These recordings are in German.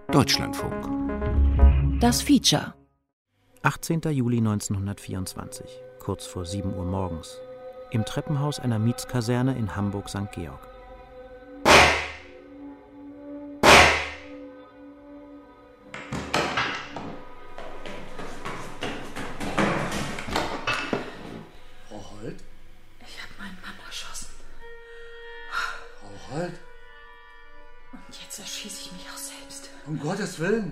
Deutschlandfunk. Das Feature. 18. Juli 1924, kurz vor 7 Uhr morgens. Im Treppenhaus einer Mietskaserne in Hamburg-St. Georg. Frau Holt? Ich habe meinen Mann erschossen. Frau Holt? Und jetzt erschieße ich mich auch selbst. Um Gottes Willen!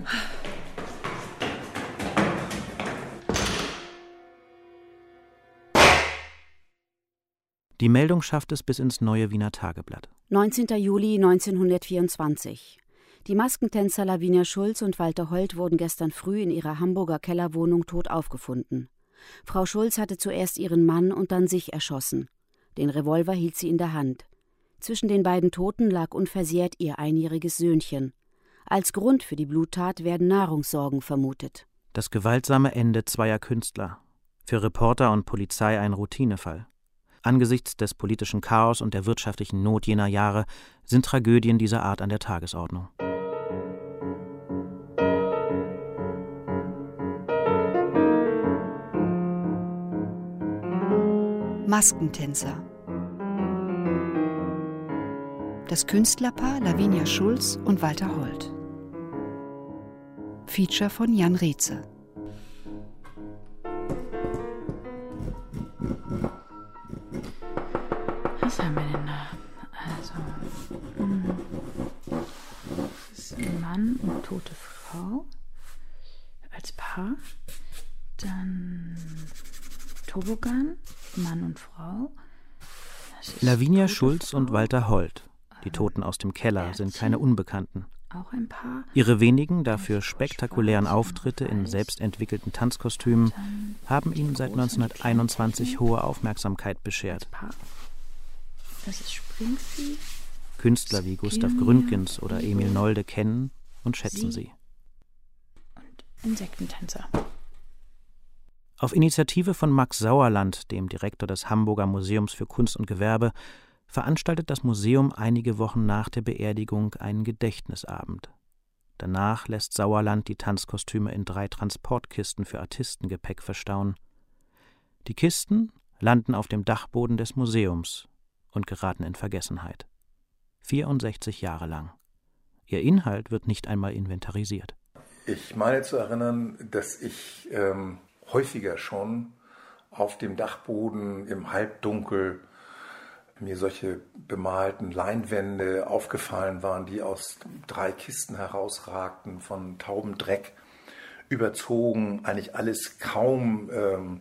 Die Meldung schafft es bis ins Neue Wiener Tageblatt. 19. Juli 1924. Die Maskentänzer Lavinia Schulz und Walter Holt wurden gestern früh in ihrer Hamburger Kellerwohnung tot aufgefunden. Frau Schulz hatte zuerst ihren Mann und dann sich erschossen. Den Revolver hielt sie in der Hand. Zwischen den beiden Toten lag unversehrt ihr einjähriges Söhnchen. Als Grund für die Bluttat werden Nahrungssorgen vermutet. Das gewaltsame Ende zweier Künstler. Für Reporter und Polizei ein Routinefall. Angesichts des politischen Chaos und der wirtschaftlichen Not jener Jahre sind Tragödien dieser Art an der Tagesordnung. Maskentänzer. Das Künstlerpaar Lavinia Schulz und Walter Holt. Feature von Jan Reetze. Was haben wir denn da? Also, das ist ein Mann und tote Frau als Paar. Dann Tobogan, Mann und Frau. Lavinia Schulz und Walter Holt. Die Toten aus dem Keller sind keine Unbekannten. Auch ein Paar. Ihre wenigen, dafür spektakulären Auftritte in selbstentwickelten Tanzkostümen haben ihnen seit 1921 hohe Aufmerksamkeit beschert. Das ist Springvieh. Künstler wie Gustav Gründgens oder Emil Nolde kennen und schätzen sie. Und Insektentänzer. Auf Initiative von Max Sauerland, dem Direktor des Hamburger Museums für Kunst und Gewerbe, veranstaltet das Museum einige Wochen nach der Beerdigung einen Gedächtnisabend. Danach lässt Sauerland die Tanzkostüme in 3 Transportkisten für Artistengepäck verstauen. Die Kisten landen auf dem Dachboden des Museums und geraten in Vergessenheit. 64 Jahre lang. Ihr Inhalt wird nicht einmal inventarisiert. Ich meine zu erinnern, dass ich häufiger schon auf dem Dachboden im Halbdunkel mir solche bemalten Leinwände aufgefallen waren, die aus 3 Kisten herausragten, von Taubendreck überzogen, eigentlich alles kaum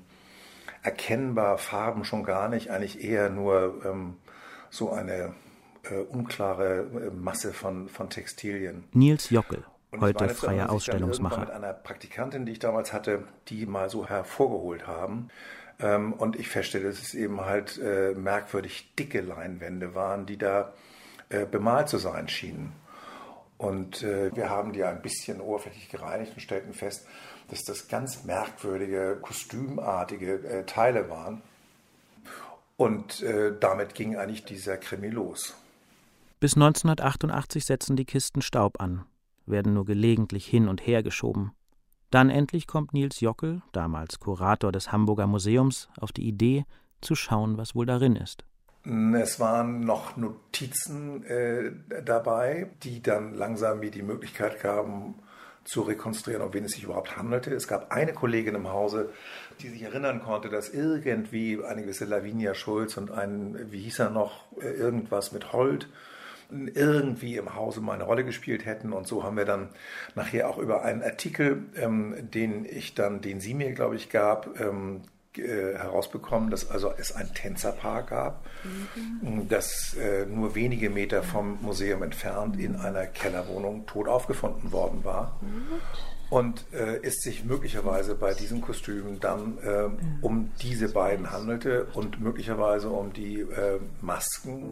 erkennbar, Farben schon gar nicht, eigentlich eher nur so eine unklare Masse von Textilien. Nils Jockel, Und heute freier Ausstellungsmacher. Mit einer Praktikantin, die ich damals hatte, die mal so hervorgeholt haben. Und ich feststelle, dass es eben halt merkwürdig dicke Leinwände waren, die da bemalt zu sein schienen. Und wir haben die ein bisschen oberflächlich gereinigt und stellten fest, dass das ganz merkwürdige, kostümartige Teile waren. Und damit ging eigentlich dieser Krimi los. Bis 1988 setzen die Kisten Staub an, werden nur gelegentlich hin und her geschoben. Dann endlich kommt Nils Jockel, damals Kurator des Hamburger Museums, auf die Idee, zu schauen, was wohl darin ist. Es waren noch Notizen dabei, die dann langsam mir die Möglichkeit gaben, zu rekonstruieren, um wen es sich überhaupt handelte. Es gab eine Kollegin im Hause, die sich erinnern konnte, dass irgendwie eine gewisse Lavinia Schulz und ein, wie hieß er noch, irgendwas mit Holt, irgendwie im Hause mal eine Rolle gespielt hätten. Und so haben wir dann nachher auch über einen Artikel, den sie mir, glaube ich, gab, herausbekommen, dass also es ein Tänzerpaar gab, das nur wenige Meter vom Museum entfernt in einer Kellerwohnung tot aufgefunden worden war. Und es sich möglicherweise bei diesen Kostümen dann um diese beiden handelte und möglicherweise um die Masken.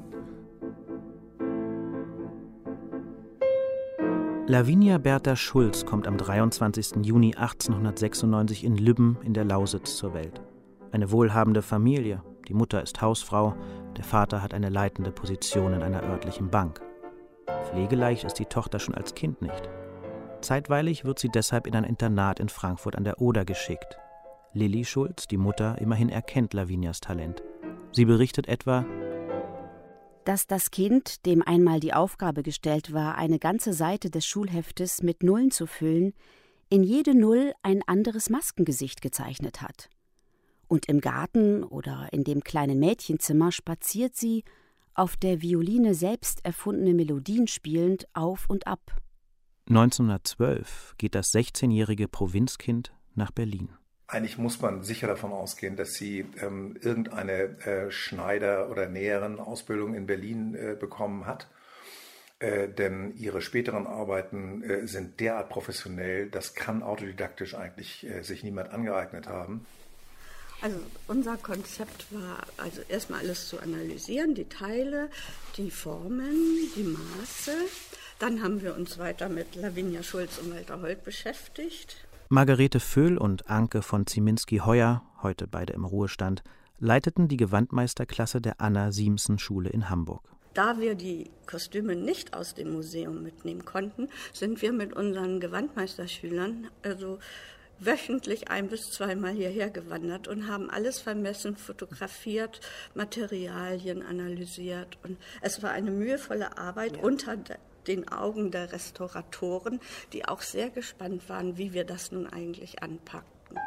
Lavinia Bertha Schulz kommt am 23. Juni 1896 in Lübben in der Lausitz zur Welt. Eine wohlhabende Familie, die Mutter ist Hausfrau, der Vater hat eine leitende Position in einer örtlichen Bank. Pflegeleicht ist die Tochter schon als Kind nicht. Zeitweilig wird sie deshalb in ein Internat in Frankfurt an der Oder geschickt. Lilli Schulz, die Mutter, immerhin erkennt Lavinias Talent. Sie berichtet etwa, dass das Kind, dem einmal die Aufgabe gestellt war, eine ganze Seite des Schulheftes mit Nullen zu füllen, in jede Null ein anderes Maskengesicht gezeichnet hat. Und im Garten oder in dem kleinen Mädchenzimmer spaziert sie, auf der Violine selbst erfundene Melodien spielend, auf und ab. 1912 geht das 16-jährige Provinzkind nach Berlin. Eigentlich muss man sicher davon ausgehen, dass sie irgendeine Schneider- oder Näherin-Ausbildung in Berlin bekommen hat. Denn ihre späteren Arbeiten sind derart professionell, das kann autodidaktisch eigentlich sich niemand angeeignet haben. Also unser Konzept war also erstmal alles zu analysieren, die Teile, die Formen, die Maße. Dann haben wir uns weiter mit Lavinia Schulz und Walter Holt beschäftigt. Margarete Vöhl und Anke von Zieminski-Heuer, heute beide im Ruhestand, leiteten die Gewandmeisterklasse der Anna-Siemsen-Schule in Hamburg. Da wir die Kostüme nicht aus dem Museum mitnehmen konnten, sind wir mit unseren Gewandmeisterschülern also wöchentlich 1- bis 2-mal hierher gewandert und haben alles vermessen, fotografiert, Materialien analysiert. Und es war eine mühevolle Arbeit unter den Augen der Restauratoren, die auch sehr gespannt waren, wie wir das nun eigentlich anpackten.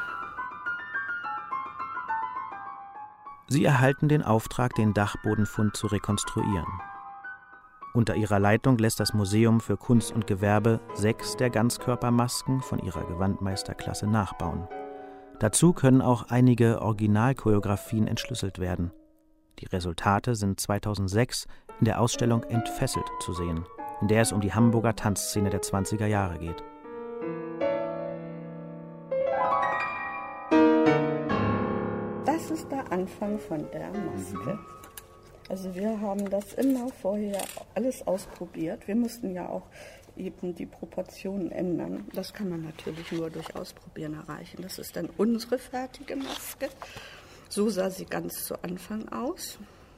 Sie erhalten den Auftrag, den Dachbodenfund zu rekonstruieren. Unter ihrer Leitung lässt das Museum für Kunst und Gewerbe 6 der Ganzkörpermasken von ihrer Gewandmeisterklasse nachbauen. Dazu können auch einige Originalchoreografien entschlüsselt werden. Die Resultate sind 2006 in der Ausstellung Entfesselt zu sehen, in der es um die Hamburger Tanzszene der 20er Jahre geht. Das ist der Anfang von der Maske. Also wir haben das immer vorher alles ausprobiert. Wir mussten ja auch eben die Proportionen ändern. Das kann man natürlich nur durch Ausprobieren erreichen. Das ist dann unsere fertige Maske. So sah sie ganz zu Anfang aus.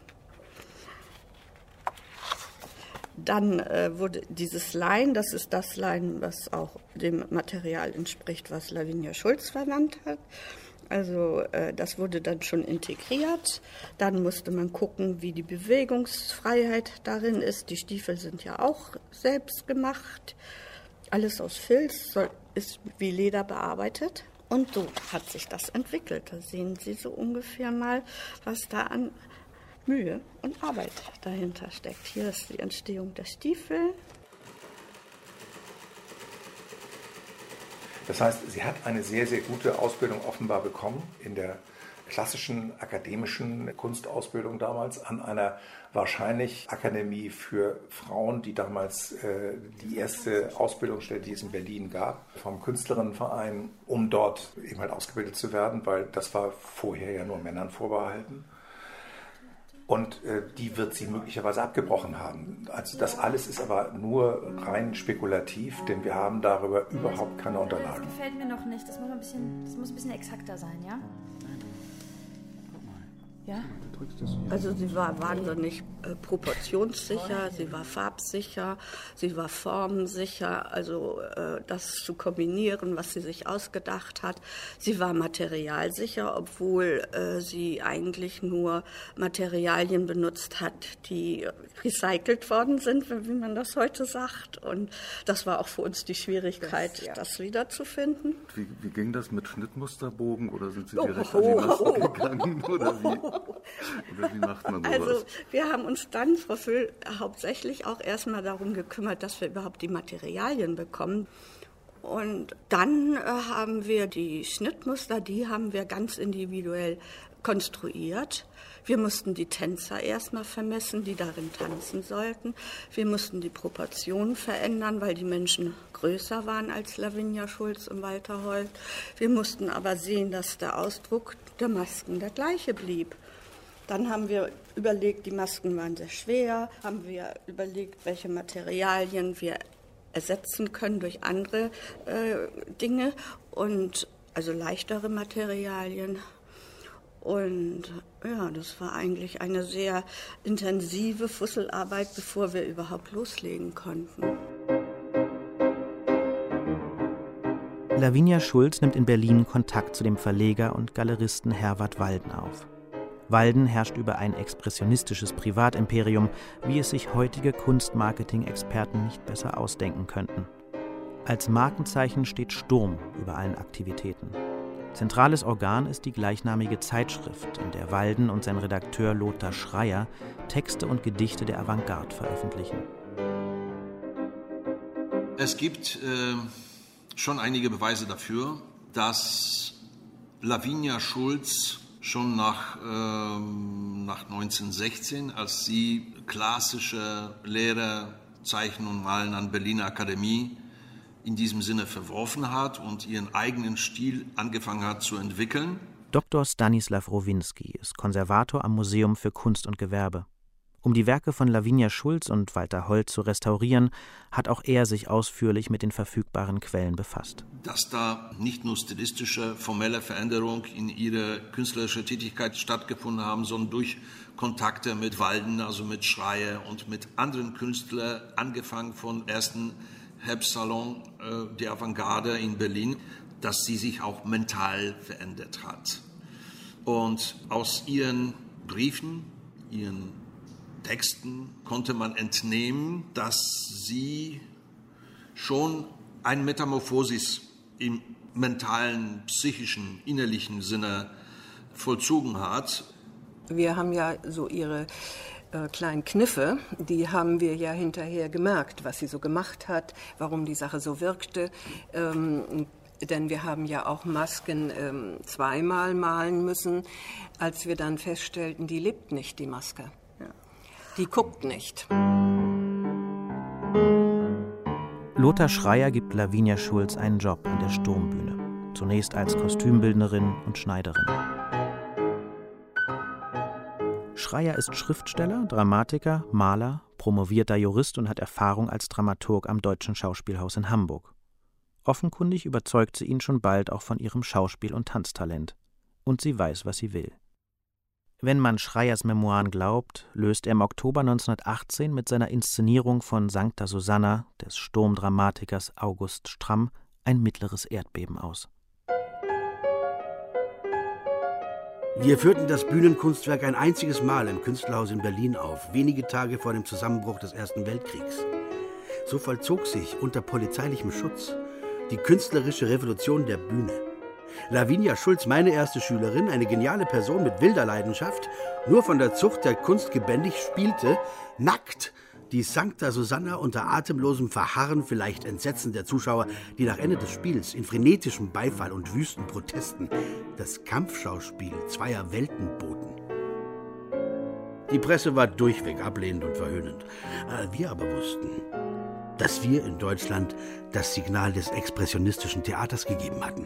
Dann wurde dieses Lein, das ist das Lein, was auch dem Material entspricht, was Lavinia Schulz verwandt hat. Also das wurde dann schon integriert. Dann musste man gucken, wie die Bewegungsfreiheit darin ist. Die Stiefel sind ja auch selbst gemacht. Alles aus Filz, ist wie Leder bearbeitet. Und so hat sich das entwickelt. Da sehen Sie so ungefähr mal, was da an Mühe und Arbeit dahinter steckt. Hier ist die Entstehung der Stiefel. Das heißt, sie hat eine sehr, sehr gute Ausbildung offenbar bekommen in der klassischen akademischen Kunstausbildung damals an einer wahrscheinlich Akademie für Frauen, die damals die erste Ausbildungsstelle, die es in Berlin gab, vom Künstlerinnenverein, um dort eben halt ausgebildet zu werden, weil das war vorher ja nur Männern vorbehalten. Und die wird sie möglicherweise abgebrochen haben. Also das alles ist aber nur rein spekulativ, denn wir haben darüber überhaupt keine Unterlagen. Das gefällt mir noch nicht. Das muss ein bisschen exakter sein, ja? Ja? Also sie war wahnsinnig proportionssicher, sie war farbsicher, sie war formensicher, also das zu kombinieren, was sie sich ausgedacht hat. Sie war materialsicher, obwohl sie eigentlich nur Materialien benutzt hat, die recycelt worden sind, wie man das heute sagt. Und das war auch für uns die Schwierigkeit, das wiederzufinden. Wie ging das mit Schnittmusterbogen oder sind Sie direkt an die Masken gegangen? Oder wie macht man sowas? Also wir haben uns dann, Frau Vöhl, hauptsächlich auch erstmal darum gekümmert, dass wir überhaupt die Materialien bekommen. Und dann haben wir die Schnittmuster, die haben wir ganz individuell konstruiert. Wir mussten die Tänzer erstmal vermessen, die darin tanzen sollten. Wir mussten die Proportionen verändern, weil die Menschen größer waren als Lavinia Schulz und Walter Holt. Wir mussten aber sehen, dass der Ausdruck der Masken der gleiche blieb. Dann haben wir überlegt, die Masken waren sehr schwer, haben wir überlegt, welche Materialien wir ersetzen können durch andere Dinge, und also leichtere Materialien. Und ja, das war eigentlich eine sehr intensive Fusselarbeit, bevor wir überhaupt loslegen konnten. Lavinia Schulz nimmt in Berlin Kontakt zu dem Verleger und Galeristen Herwart Walden auf. Walden herrscht über ein expressionistisches Privatimperium, wie es sich heutige Kunstmarketing-Experten nicht besser ausdenken könnten. Als Markenzeichen steht Sturm über allen Aktivitäten. Zentrales Organ ist die gleichnamige Zeitschrift, in der Walden und sein Redakteur Lothar Schreier Texte und Gedichte der Avantgarde veröffentlichen. Es gibt schon einige Beweise dafür, dass Lavinia Schulz schon nach 1916, als sie klassische Lehre Zeichnen und Malen an Berliner Akademie in diesem Sinne verworfen hat und ihren eigenen Stil angefangen hat zu entwickeln. Dr. Stanislaw Rowinski ist Konservator am Museum für Kunst und Gewerbe. Um die Werke von Lavinia Schulz und Walter Holt zu restaurieren, hat auch er sich ausführlich mit den verfügbaren Quellen befasst. Dass da nicht nur stilistische, formelle Veränderungen in ihrer künstlerischen Tätigkeit stattgefunden haben, sondern durch Kontakte mit Walden, also mit Schreier und mit anderen Künstlern, angefangen vom ersten Herbstsalon der Avantgarde in Berlin, dass sie sich auch mental verändert hat. Und aus ihren Briefen, ihren Texten konnte man entnehmen, dass sie schon eine Metamorphosis im mentalen, psychischen, innerlichen Sinne vollzogen hat. Wir haben ja so ihre kleinen Kniffe, die haben wir ja hinterher gemerkt, was sie so gemacht hat, warum die Sache so wirkte. Denn wir haben ja auch Masken zweimal malen müssen, als wir dann feststellten, die lebt nicht, die Maske. Die guckt nicht. Lothar Schreier gibt Lavinia Schulz einen Job an der Sturmbühne. Zunächst als Kostümbildnerin und Schneiderin. Schreier ist Schriftsteller, Dramatiker, Maler, promovierter Jurist und hat Erfahrung als Dramaturg am Deutschen Schauspielhaus in Hamburg. Offenkundig überzeugt sie ihn schon bald auch von ihrem Schauspiel- und Tanztalent. Und sie weiß, was sie will. Wenn man Schreiers Memoiren glaubt, löst er im Oktober 1918 mit seiner Inszenierung von Sancta Susanna des Sturmdramatikers August Stramm ein mittleres Erdbeben aus. Wir führten das Bühnenkunstwerk ein einziges Mal im Künstlerhaus in Berlin auf, wenige Tage vor dem Zusammenbruch des Ersten Weltkriegs. So vollzog sich unter polizeilichem Schutz die künstlerische Revolution der Bühne. Lavinia Schulz, meine erste Schülerin, eine geniale Person mit wilder Leidenschaft, nur von der Zucht der Kunst gebändigt, spielte nackt die Sancta Susanna unter atemlosem Verharren, vielleicht Entsetzen der Zuschauer, die nach Ende des Spiels in frenetischem Beifall und wüsten Protesten das Kampfschauspiel zweier Welten boten. Die Presse war durchweg ablehnend und verhöhnend. Wir aber wussten, dass wir in Deutschland das Signal des expressionistischen Theaters gegeben hatten.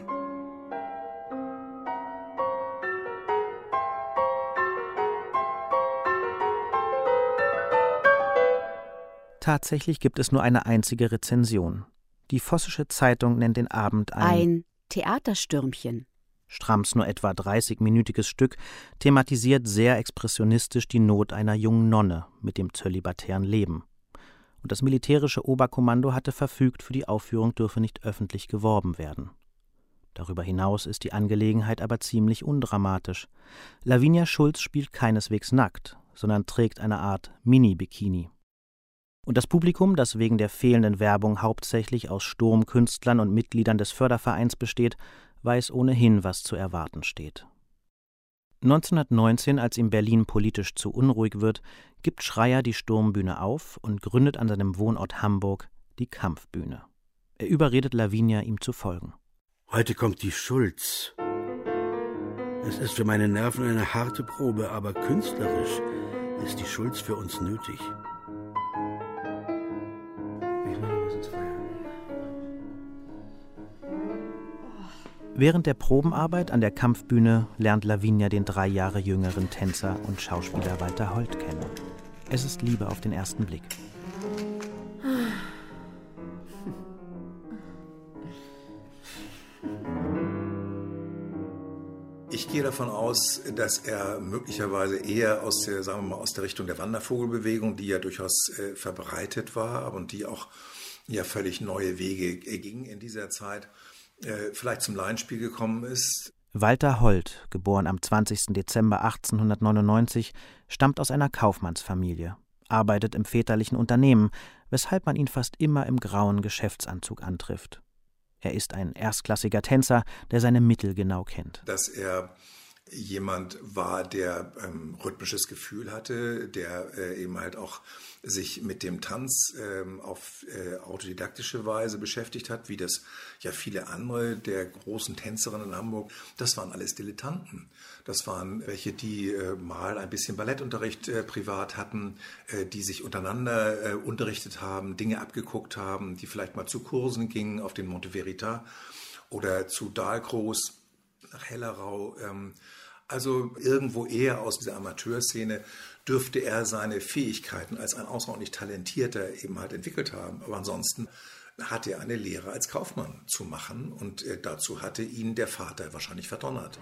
Tatsächlich gibt es nur eine einzige Rezension. Die Vossische Zeitung nennt den Abend ein Theaterstürmchen. Stramms nur etwa 30-minütiges Stück thematisiert sehr expressionistisch die Not einer jungen Nonne mit dem zölibatären Leben. Und das militärische Oberkommando hatte verfügt, für die Aufführung dürfe nicht öffentlich geworben werden. Darüber hinaus ist die Angelegenheit aber ziemlich undramatisch. Lavinia Schulz spielt keineswegs nackt, sondern trägt eine Art Mini-Bikini. Und das Publikum, das wegen der fehlenden Werbung hauptsächlich aus Sturmkünstlern und Mitgliedern des Fördervereins besteht, weiß ohnehin, was zu erwarten steht. 1919, als ihm Berlin politisch zu unruhig wird, gibt Schreier die Sturmbühne auf und gründet an seinem Wohnort Hamburg die Kampfbühne. Er überredet Lavinia, ihm zu folgen. Heute kommt die Schulz. Es ist für meine Nerven eine harte Probe, aber künstlerisch ist die Schulz für uns nötig. Während der Probenarbeit an der Kampfbühne lernt Lavinia den 3 Jahre jüngeren Tänzer und Schauspieler Walter Holt kennen. Es ist Liebe auf den ersten Blick. Ich gehe davon aus, dass er möglicherweise eher aus der, sagen wir mal, aus der Richtung der Wandervogelbewegung, die ja durchaus verbreitet war und die auch ja völlig neue Wege ging in dieser Zeit, vielleicht zum Laienspiel gekommen ist. Walter Holt, geboren am 20. Dezember 1899, stammt aus einer Kaufmannsfamilie, arbeitet im väterlichen Unternehmen, weshalb man ihn fast immer im grauen Geschäftsanzug antrifft. Er ist ein erstklassiger Tänzer, der seine Mittel genau kennt. Dass er jemand war, der rhythmisches Gefühl hatte, der eben halt auch sich mit dem Tanz auf autodidaktische Weise beschäftigt hat, wie das ja viele andere der großen Tänzerinnen in Hamburg. Das waren alles Dilettanten. Das waren welche, die mal ein bisschen Ballettunterricht privat hatten, die sich untereinander unterrichtet haben, Dinge abgeguckt haben, die vielleicht mal zu Kursen gingen auf den Monte Verita oder zu Dahlgroß nach Hellerau. Also irgendwo eher aus dieser Amateurszene dürfte er seine Fähigkeiten als ein außerordentlich Talentierter eben halt entwickelt haben. Aber ansonsten hatte er eine Lehre als Kaufmann zu machen und dazu hatte ihn der Vater wahrscheinlich verdonnert.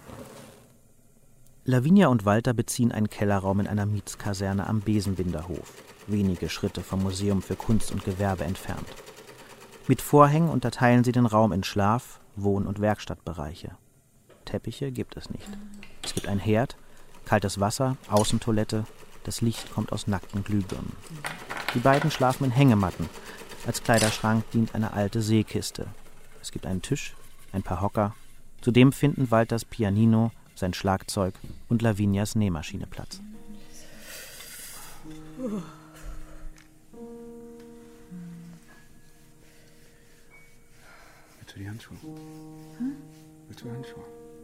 Lavinia und Walter beziehen einen Kellerraum in einer Mietskaserne am Besenbinderhof, wenige Schritte vom Museum für Kunst und Gewerbe entfernt. Mit Vorhängen unterteilen sie den Raum in Schlaf-, Wohn- und Werkstattbereiche. Teppiche gibt es nicht. Es gibt einen Herd, kaltes Wasser, Außentoilette, das Licht kommt aus nackten Glühbirnen. Die beiden schlafen in Hängematten. Als Kleiderschrank dient eine alte Seekiste. Es gibt einen Tisch, ein paar Hocker. Zudem finden Walters Pianino, sein Schlagzeug und Lavinias Nähmaschine Platz. Willst du die Handschuhe? Willst du Handschuhe?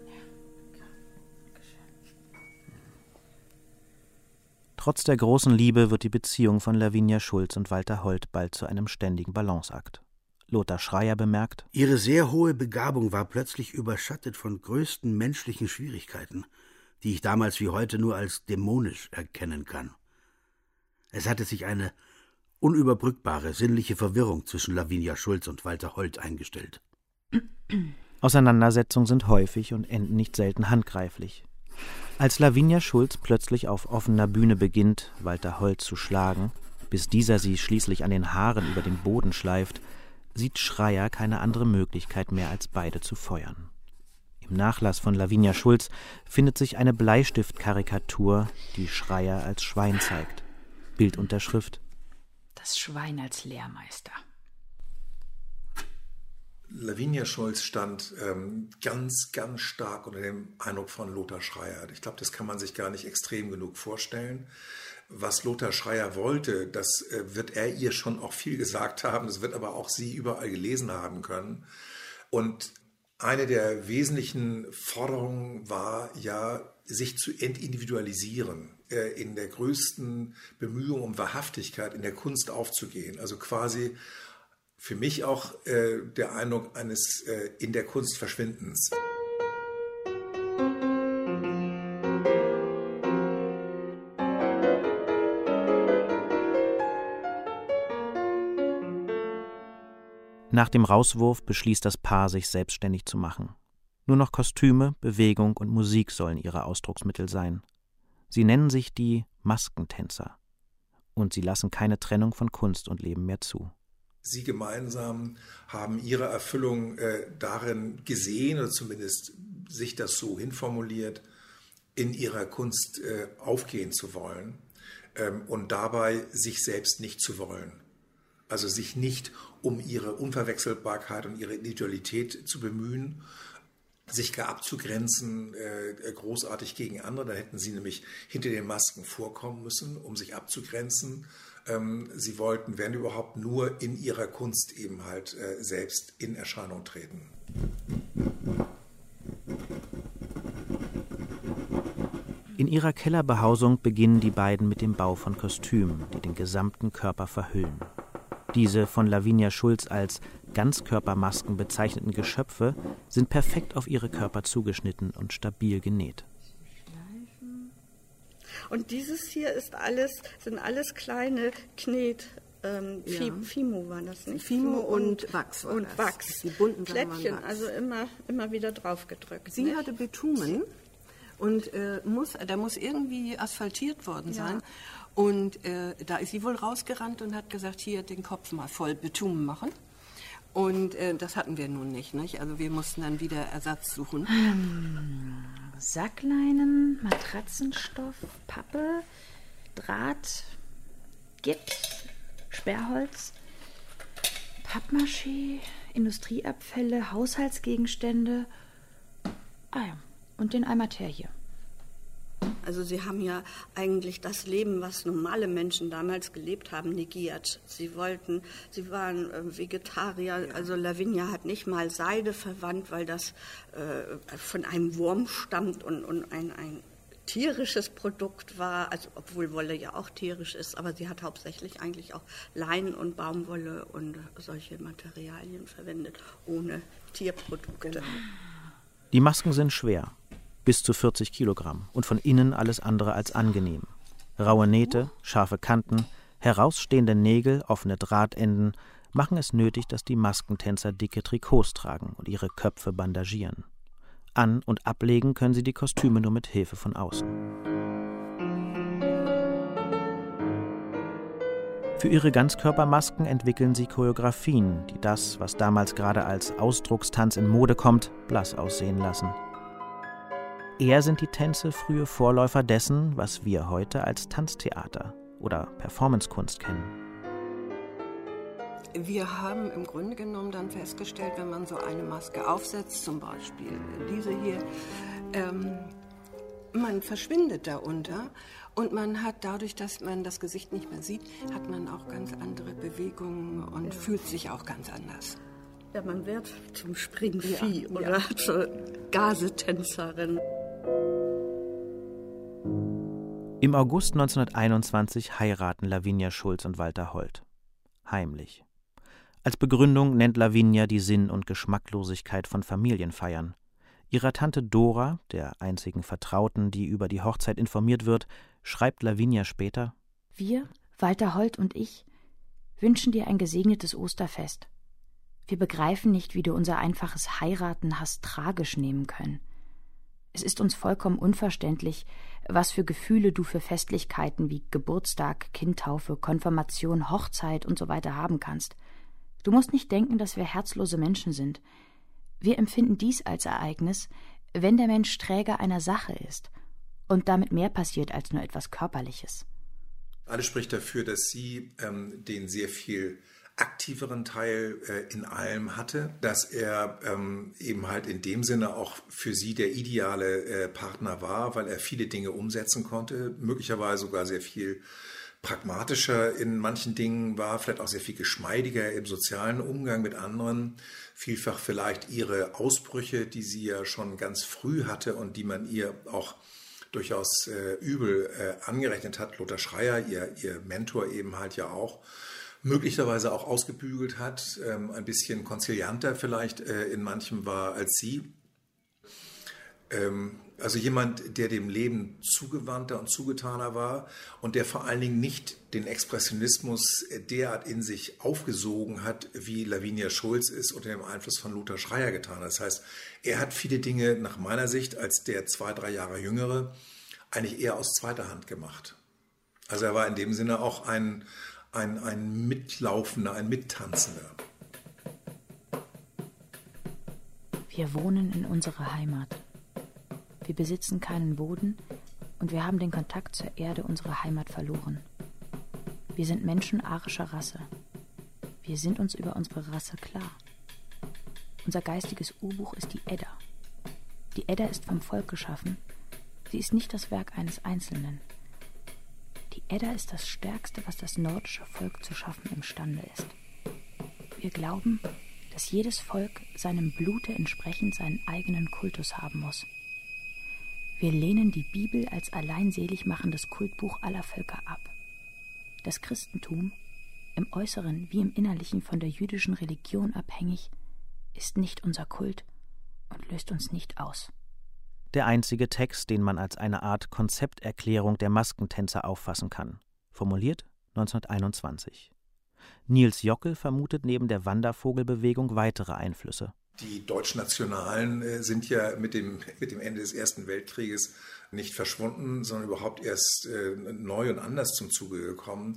Trotz der großen Liebe wird die Beziehung von Lavinia Schulz und Walter Holt bald zu einem ständigen Balanceakt. Lothar Schreier bemerkt: Ihre sehr hohe Begabung war plötzlich überschattet von größten menschlichen Schwierigkeiten, die ich damals wie heute nur als dämonisch erkennen kann. Es hatte sich eine unüberbrückbare sinnliche Verwirrung zwischen Lavinia Schulz und Walter Holt eingestellt. Auseinandersetzungen sind häufig und enden nicht selten handgreiflich. Als Lavinia Schulz plötzlich auf offener Bühne beginnt, Walter Holt zu schlagen, bis dieser sie schließlich an den Haaren über den Boden schleift, sieht Schreier keine andere Möglichkeit mehr, als beide zu feuern. Im Nachlass von Lavinia Schulz findet sich eine Bleistiftkarikatur, die Schreier als Schwein zeigt. Bildunterschrift: Das Schwein als Lehrmeister. Lavinia Schulz stand ganz, ganz stark unter dem Eindruck von Lothar Schreier. Ich glaube, das kann man sich gar nicht extrem genug vorstellen. Was Lothar Schreier wollte, das wird er ihr schon auch viel gesagt haben, das wird aber auch sie überall gelesen haben können. Und eine der wesentlichen Forderungen war ja, sich zu entindividualisieren, in der größten Bemühung um Wahrhaftigkeit in der Kunst aufzugehen. Also quasi für mich auch der Eindruck eines in der Kunst Verschwindens. Nach dem Rauswurf beschließt das Paar, sich selbstständig zu machen. Nur noch Kostüme, Bewegung und Musik sollen ihre Ausdrucksmittel sein. Sie nennen sich die Maskentänzer. Und sie lassen keine Trennung von Kunst und Leben mehr zu. Sie gemeinsam haben ihre Erfüllung darin gesehen, oder zumindest sich das so hinformuliert, in ihrer Kunst aufgehen zu wollen und dabei sich selbst nicht zu wollen. Also sich nicht um ihre Unverwechselbarkeit und ihre Individualität zu bemühen, sich gar abzugrenzen, großartig gegen andere. Da hätten sie nämlich hinter den Masken vorkommen müssen, um sich abzugrenzen. Sie wollten, wenn überhaupt, nur in ihrer Kunst eben halt selbst in Erscheinung treten. In ihrer Kellerbehausung beginnen die beiden mit dem Bau von Kostümen, die den gesamten Körper verhüllen. Diese von Lavinia Schulz als Ganzkörpermasken bezeichneten Geschöpfe sind perfekt auf ihre Körper zugeschnitten und stabil genäht. Und dieses hier sind alles kleine Fimo war das nicht? Fimo und Wachs. Und Wachs. Die bunten Plättchen, Wachs. Also immer wieder draufgedrückt. Sie nicht? hatte Bitumen und der muss irgendwie asphaltiert worden sein. Und da ist sie wohl rausgerannt und hat gesagt, hier den Kopf mal voll Bitumen machen. Und das hatten wir nun nicht. Also wir mussten dann wieder Ersatz suchen. Sackleinen, Matratzenstoff, Pappe, Draht, Gips, Sperrholz, Pappmaché, Industrieabfälle, Haushaltsgegenstände. Ja, und den Eimer Teer hier. Also sie haben ja eigentlich das Leben, was normale Menschen damals gelebt haben, negiert. Sie waren Vegetarier, also Lavinia hat nicht mal Seide verwandt, weil das von einem Wurm stammt und ein tierisches Produkt war, also obwohl Wolle ja auch tierisch ist, aber sie hat hauptsächlich eigentlich auch Leinen und Baumwolle und solche Materialien verwendet, ohne Tierprodukte. Die Masken sind schwer, bis zu 40 Kilogramm und von innen alles andere als angenehm. Raue Nähte, scharfe Kanten, herausstehende Nägel, offene Drahtenden machen es nötig, dass die Maskentänzer dicke Trikots tragen und ihre Köpfe bandagieren. An- und ablegen können sie die Kostüme nur mit Hilfe von außen. Für ihre Ganzkörpermasken entwickeln sie Choreografien, die das, was damals gerade als Ausdruckstanz in Mode kommt, blass aussehen lassen. Eher sind die Tänze frühe Vorläufer dessen, was wir heute als Tanztheater oder Performancekunst kennen. Wir haben im Grunde genommen dann festgestellt, wenn man so eine Maske aufsetzt, zum Beispiel diese hier, man verschwindet darunter und man hat dadurch, dass man das Gesicht nicht mehr sieht, hat man auch ganz andere Bewegungen und fühlt sich auch ganz anders. Ja, man wird zum Springvieh oder zur Gasetänzerin. Im August 1921 heiraten Lavinia Schulz und Walter Holt. Heimlich. Als Begründung nennt Lavinia die Sinn- und Geschmacklosigkeit von Familienfeiern. Ihrer Tante Dora, der einzigen Vertrauten, die über die Hochzeit informiert wird, schreibt Lavinia später: Wir, Walter Holt und ich, wünschen dir ein gesegnetes Osterfest. Wir begreifen nicht, wie du unser einfaches Heiraten hast tragisch nehmen können. Es ist uns vollkommen unverständlich, was für Gefühle du für Festlichkeiten wie Geburtstag, Kindtaufe, Konfirmation, Hochzeit und so weiter haben kannst. Du musst nicht denken, dass wir herzlose Menschen sind. Wir empfinden dies als Ereignis, wenn der Mensch Träger einer Sache ist und damit mehr passiert als nur etwas Körperliches. Alles spricht dafür, dass sie den sehr viel aktiveren Teil in allem hatte, dass er eben halt in dem Sinne auch für sie der ideale Partner war, weil er viele Dinge umsetzen konnte, möglicherweise sogar sehr viel pragmatischer in manchen Dingen war, vielleicht auch sehr viel geschmeidiger im sozialen Umgang mit anderen, vielfach vielleicht ihre Ausbrüche, die sie ja schon ganz früh hatte und die man ihr auch durchaus übel angerechnet hat, Lothar Schreier, ihr Mentor eben halt ja auch, möglicherweise auch ausgebügelt hat, ein bisschen konzilianter vielleicht in manchem war als sie. Also jemand, der dem Leben zugewandter und zugetaner war und der vor allen Dingen nicht den Expressionismus derart in sich aufgesogen hat, wie Lavinia Schulz es unter dem Einfluss von Lothar Schreier getan hat. Das heißt, er hat viele Dinge nach meiner Sicht als der 2-3 Jahre Jüngere eigentlich eher aus zweiter Hand gemacht. Also er war in dem Sinne auch ein Mitlaufender, ein Mittanzender. Wir wohnen in unserer Heimat. Wir besitzen keinen Boden und wir haben den Kontakt zur Erde unserer Heimat verloren. Wir sind Menschen arischer Rasse. Wir sind uns über unsere Rasse klar. Unser geistiges Urbuch ist die Edda. Die Edda ist vom Volk geschaffen. Sie ist nicht das Werk eines Einzelnen. Die Edda ist das Stärkste, was das nordische Volk zu schaffen imstande ist. Wir glauben, dass jedes Volk seinem Blute entsprechend seinen eigenen Kultus haben muss. Wir lehnen die Bibel als allein selig machendes Kultbuch aller Völker ab. Das Christentum, im Äußeren wie im Innerlichen von der jüdischen Religion abhängig, ist nicht unser Kult und löst uns nicht aus. Der einzige Text, den man als eine Art Konzepterklärung der Maskentänzer auffassen kann. Formuliert 1921. Niels Jockel vermutet neben der Wandervogelbewegung weitere Einflüsse. Die Deutschnationalen sind ja mit dem Ende des Ersten Weltkrieges nicht verschwunden, sondern überhaupt erst neu und anders zum Zuge gekommen.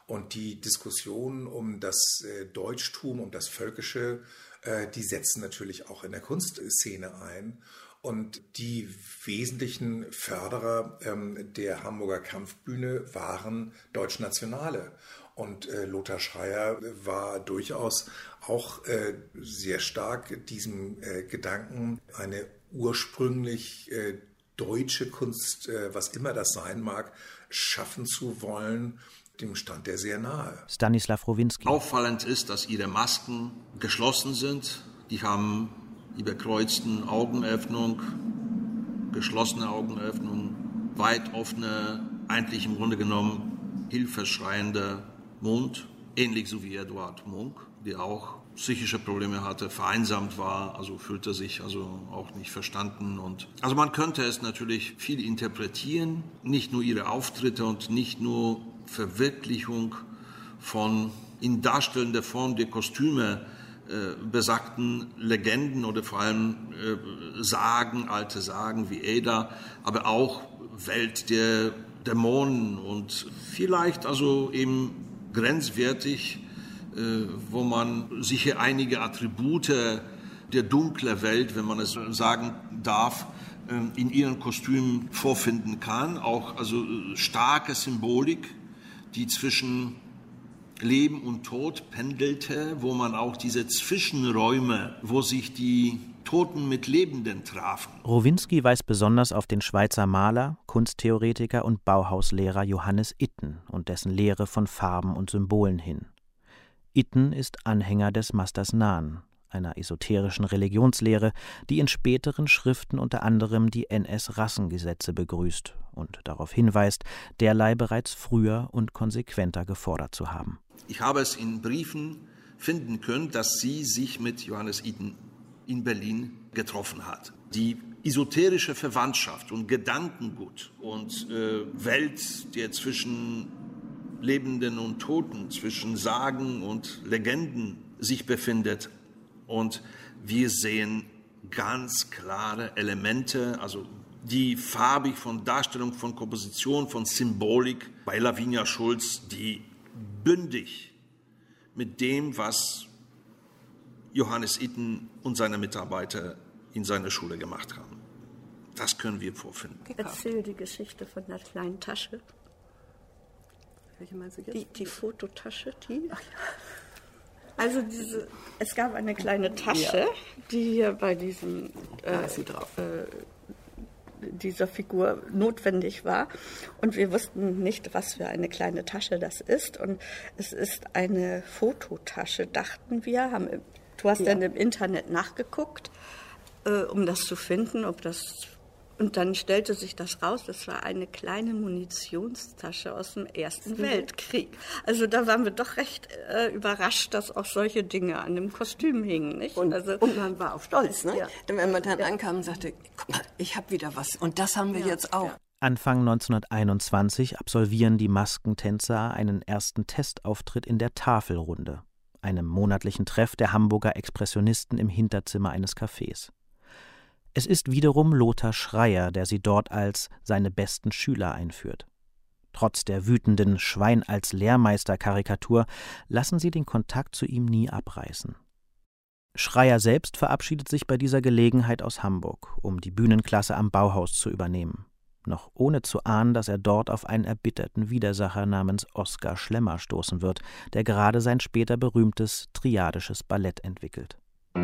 Und die Diskussionen um das Deutschtum, um das Völkische, die setzen natürlich auch in der Kunstszene ein. Und die wesentlichen Förderer der Hamburger Kampfbühne waren Deutschnationale. Und Lothar Schreyer war durchaus auch sehr stark diesem Gedanken, eine ursprünglich deutsche Kunst, was immer das sein mag, schaffen zu wollen. Dem stand er sehr nahe. Stanislav Rowinski. Auffallend ist, dass ihre Masken geschlossen sind. Die haben die bekreuzten Augenöffnung, geschlossene Augenöffnung, weit offene, eigentlich im Grunde genommen hilfeschreiende Mund. Ähnlich so wie Eduard Munk, der auch psychische Probleme hatte, vereinsamt war, also fühlte sich also auch nicht verstanden. Und also man könnte es natürlich viel interpretieren, nicht nur ihre Auftritte und nicht nur Verwirklichung von in darstellender Form der Kostüme besagten Legenden oder vor allem Sagen, alte Sagen wie Eda, aber auch Welt der Dämonen und vielleicht also eben grenzwertig, wo man sicher einige Attribute der dunklen Welt, wenn man es sagen darf, in ihren Kostümen vorfinden kann. Auch also starke Symbolik, die zwischen Leben und Tod pendelte, wo man auch diese Zwischenräume, wo sich die Toten mit Lebenden trafen. Rowinski weist besonders auf den Schweizer Maler, Kunsttheoretiker und Bauhauslehrer Johannes Itten und dessen Lehre von Farben und Symbolen hin. Itten ist Anhänger des Masters Nahen, einer esoterischen Religionslehre, die in späteren Schriften unter anderem die NS-Rassengesetze begrüßt und darauf hinweist, derlei bereits früher und konsequenter gefordert zu haben. Ich habe es in Briefen finden können, dass sie sich mit Johannes Itten in Berlin getroffen hat. Die esoterische Verwandtschaft und Gedankengut und Welt, der zwischen Lebenden und Toten, zwischen Sagen und Legenden sich befindet. Und wir sehen ganz klare Elemente, also die farbig von Darstellung, von Komposition, von Symbolik bei Lavinia Schulz, die bündig mit dem, was Johannes Itten und seine Mitarbeiter in seiner Schule gemacht haben. Das können wir vorfinden. Erzähl die Geschichte von der kleinen Tasche. Welche meinst du jetzt? Die Fototasche, die? Ach ja. Also es gab eine kleine Tasche, die hier bei diesem dieser Figur notwendig war. Und wir wussten nicht, was für eine kleine Tasche das ist. Und es ist eine Fototasche, dachten wir. Du hast dann im Internet nachgeguckt, um das zu finden, ob das... Und dann stellte sich das raus, das war eine kleine Munitionstasche aus dem Ersten Weltkrieg. Also da waren wir doch recht überrascht, dass auch solche Dinge an dem Kostüm hingen. Nicht? Und man war auch stolz, ne? Ja. Wenn man dann ankam und sagte, guck mal, ich habe wieder was. Und das haben wir jetzt auch. Ja. Anfang 1921 absolvieren die Maskentänzer einen ersten Testauftritt in der Tafelrunde, einem monatlichen Treff der Hamburger Expressionisten im Hinterzimmer eines Cafés. Es ist wiederum Lothar Schreyer, der sie dort als seine besten Schüler einführt. Trotz der wütenden Schwein als Lehrmeister-Karikatur lassen sie den Kontakt zu ihm nie abreißen. Schreyer selbst verabschiedet sich bei dieser Gelegenheit aus Hamburg, um die Bühnenklasse am Bauhaus zu übernehmen, noch ohne zu ahnen, dass er dort auf einen erbitterten Widersacher namens Oskar Schlemmer stoßen wird, der gerade sein später berühmtes triadisches Ballett entwickelt.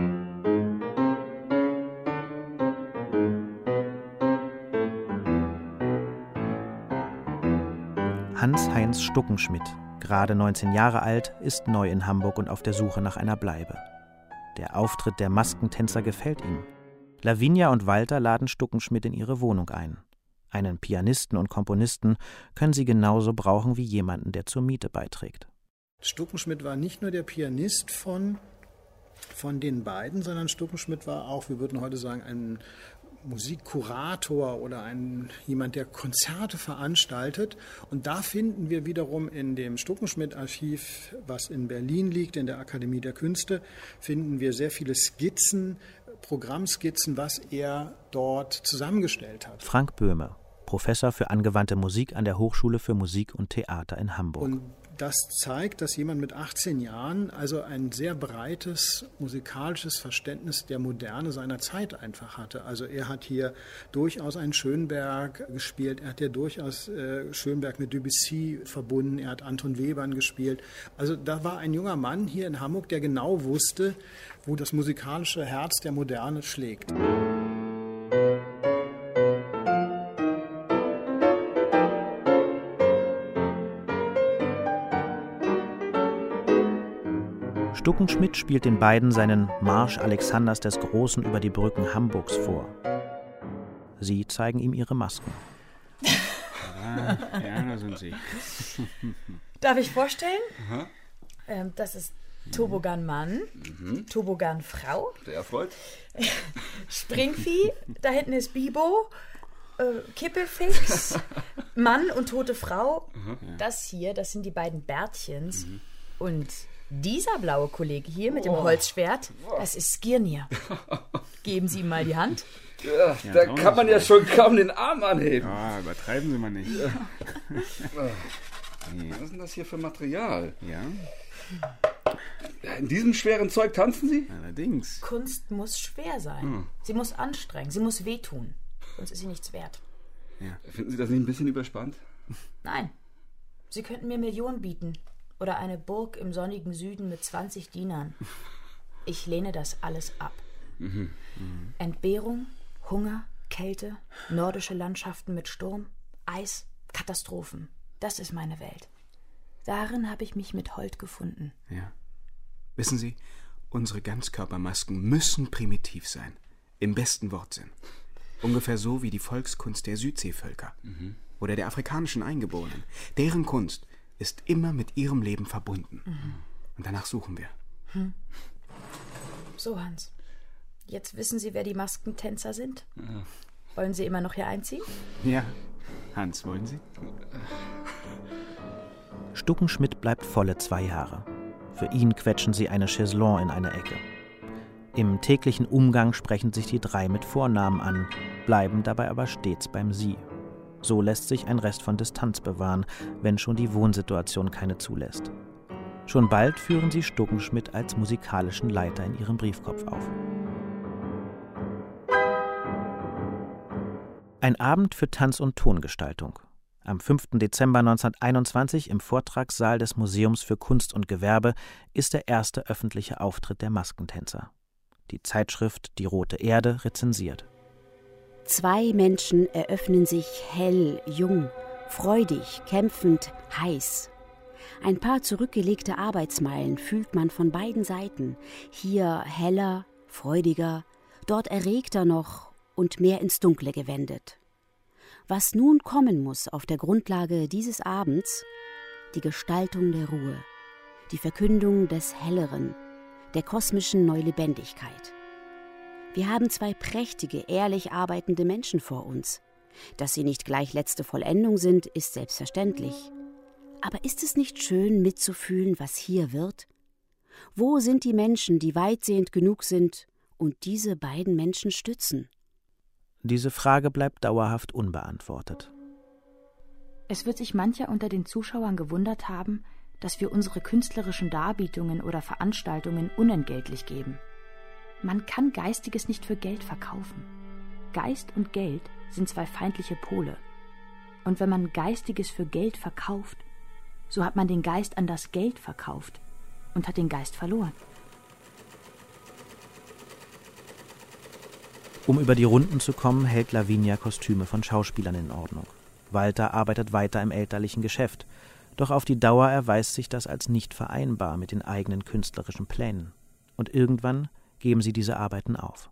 Hans-Heinz Stuckenschmidt, gerade 19 Jahre alt, ist neu in Hamburg und auf der Suche nach einer Bleibe. Der Auftritt der Maskentänzer gefällt ihm. Lavinia und Walter laden Stuckenschmidt in ihre Wohnung ein. Einen Pianisten und Komponisten können sie genauso brauchen wie jemanden, der zur Miete beiträgt. Stuckenschmidt war nicht nur der Pianist von den beiden, sondern Stuckenschmidt war auch, wir würden heute sagen, ein Musikkurator oder jemand, der Konzerte veranstaltet. Und da finden wir wiederum in dem Stuckenschmidt-Archiv, was in Berlin liegt, in der Akademie der Künste, finden wir sehr viele Skizzen, Programmskizzen, was er dort zusammengestellt hat. Frank Böhme, Professor für angewandte Musik an der Hochschule für Musik und Theater in Hamburg. Und das zeigt, dass jemand mit 18 Jahren also ein sehr breites musikalisches Verständnis der Moderne seiner Zeit einfach hatte. Also er hat hier durchaus einen Schönberg gespielt, er hat hier durchaus Schönberg mit Debussy verbunden, er hat Anton Webern gespielt. Also da war ein junger Mann hier in Hamburg, der genau wusste, wo das musikalische Herz der Moderne schlägt. Stuckenschmidt spielt den beiden seinen Marsch Alexanders des Großen über die Brücken Hamburgs vor. Sie zeigen ihm ihre Masken. Ja, da sind sie. Darf ich vorstellen? Das ist Tobogan-Mann, Tobogan-Frau. Sehr erfreut. Springvieh, da hinten ist Bibo, Kippelfix, Mann und tote Frau. Das hier, das sind die beiden Bärtchens. Und dieser blaue Kollege hier mit dem Holzschwert, das ist Skirnir. Geben Sie ihm mal die Hand. Ja, da kann man ja schon kaum den Arm anheben. Ja, übertreiben Sie mal nicht. Was ist denn das hier für Material? Ja. In diesem schweren Zeug tanzen Sie? Allerdings. Kunst muss schwer sein. Sie muss anstrengen, sie muss wehtun. Sonst ist sie nichts wert. Ja. Finden Sie das nicht ein bisschen überspannt? Nein. Sie könnten mir Millionen bieten. Oder eine Burg im sonnigen Süden mit 20 Dienern. Ich lehne das alles ab. Entbehrung, Hunger, Kälte, nordische Landschaften mit Sturm, Eis, Katastrophen. Das ist meine Welt. Darin habe ich mich mit Holt gefunden. Ja. Wissen Sie, unsere Ganzkörpermasken müssen primitiv sein. Im besten Wortsinn. Ungefähr so wie die Volkskunst der Südseevölker. Oder der afrikanischen Eingeborenen. Deren Kunst ist immer mit ihrem Leben verbunden. Und danach suchen wir. So, Hans. Jetzt wissen Sie, wer die Maskentänzer sind? Ja. Wollen Sie immer noch hier einziehen? Ja. Hans, wollen Sie? Stuckenschmidt bleibt volle 2 Jahre. Für ihn quetschen sie eine Chaiselongue in eine Ecke. Im täglichen Umgang sprechen sich die 3 mit Vornamen an, bleiben dabei aber stets beim Sie. So lässt sich ein Rest von Distanz bewahren, wenn schon die Wohnsituation keine zulässt. Schon bald führen sie Stuckenschmidt als musikalischen Leiter in ihrem Briefkopf auf. Ein Abend für Tanz- und Tongestaltung. Am 5. Dezember 1921 im Vortragssaal des Museums für Kunst und Gewerbe ist der erste öffentliche Auftritt der Maskentänzer. Die Zeitschrift Die Rote Erde rezensiert. 2 Menschen eröffnen sich hell, jung, freudig, kämpfend, heiß. Ein paar zurückgelegte Arbeitsmeilen fühlt man von beiden Seiten. Hier heller, freudiger, dort erregter noch und mehr ins Dunkle gewendet. Was nun kommen muss auf der Grundlage dieses Abends? Die Gestaltung der Ruhe, die Verkündung des Helleren, der kosmischen Neulebendigkeit. Wir haben 2 prächtige, ehrlich arbeitende Menschen vor uns. Dass sie nicht gleich letzte Vollendung sind, ist selbstverständlich. Aber ist es nicht schön, mitzufühlen, was hier wird? Wo sind die Menschen, die weitsehend genug sind und diese beiden Menschen stützen? Diese Frage bleibt dauerhaft unbeantwortet. Es wird sich mancher unter den Zuschauern gewundert haben, dass wir unsere künstlerischen Darbietungen oder Veranstaltungen unentgeltlich geben. Man kann Geistiges nicht für Geld verkaufen. Geist und Geld sind 2 feindliche Pole. Und wenn man Geistiges für Geld verkauft, so hat man den Geist an das Geld verkauft und hat den Geist verloren. Um über die Runden zu kommen, hält Lavinia Kostüme von Schauspielern in Ordnung. Walter arbeitet weiter im elterlichen Geschäft. Doch auf die Dauer erweist sich das als nicht vereinbar mit den eigenen künstlerischen Plänen. Und irgendwann geben sie diese Arbeiten auf.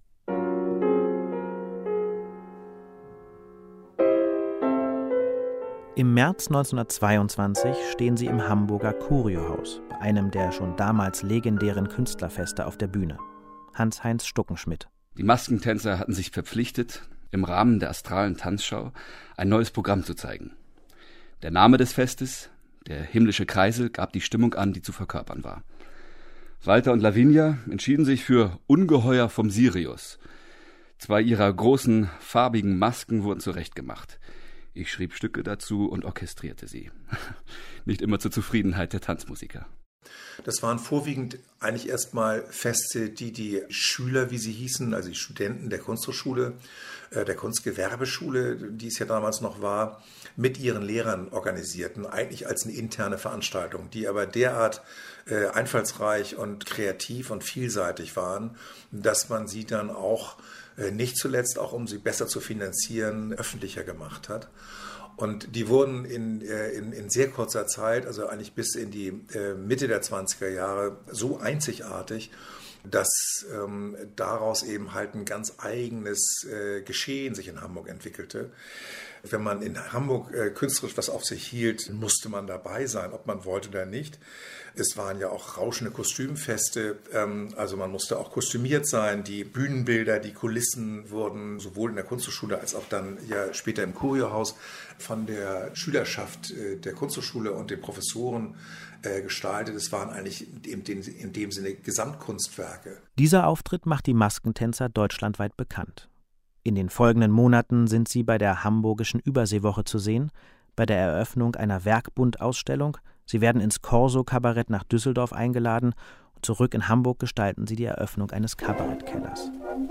Im März 1922 stehen sie im Hamburger Curiohaus, bei einem der schon damals legendären Künstlerfeste auf der Bühne. Hans-Heinz Stuckenschmidt. Die Maskentänzer hatten sich verpflichtet, im Rahmen der astralen Tanzschau ein neues Programm zu zeigen. Der Name des Festes, der himmlische Kreisel, gab die Stimmung an, die zu verkörpern war. Walter und Lavinia entschieden sich für Ungeheuer vom Sirius. 2 ihrer großen, farbigen Masken wurden zurechtgemacht. Ich schrieb Stücke dazu und orchestrierte sie. Nicht immer zur Zufriedenheit der Tanzmusiker. Das waren vorwiegend eigentlich erstmal Feste, die Schüler, wie sie hießen, also die Studenten der Kunsthochschule, der Kunstgewerbeschule, die es ja damals noch war, mit ihren Lehrern organisierten, eigentlich als eine interne Veranstaltung, die aber derart einfallsreich und kreativ und vielseitig waren, dass man sie dann auch nicht zuletzt, auch um sie besser zu finanzieren, öffentlicher gemacht hat. Und die wurden in sehr kurzer Zeit, also eigentlich bis in die Mitte der 20er Jahre, so einzigartig, dass daraus eben halt ein ganz eigenes Geschehen sich in Hamburg entwickelte. Wenn man in Hamburg künstlerisch was auf sich hielt, musste man dabei sein, ob man wollte oder nicht. Es waren ja auch rauschende Kostümfeste, also man musste auch kostümiert sein. Die Bühnenbilder, die Kulissen wurden sowohl in der Kunsthochschule als auch dann ja später im Kurierhaus von der Schülerschaft der Kunsthochschule und den Professoren gestaltet. Es waren eigentlich in dem Sinne Gesamtkunstwerke. Dieser Auftritt macht die Maskentänzer deutschlandweit bekannt. In den folgenden Monaten sind sie bei der Hamburgischen Überseewoche zu sehen, bei der Eröffnung einer Werkbund-Ausstellung. Sie werden ins Corso-Kabarett nach Düsseldorf eingeladen und zurück in Hamburg gestalten sie die Eröffnung eines Kabarettkellers.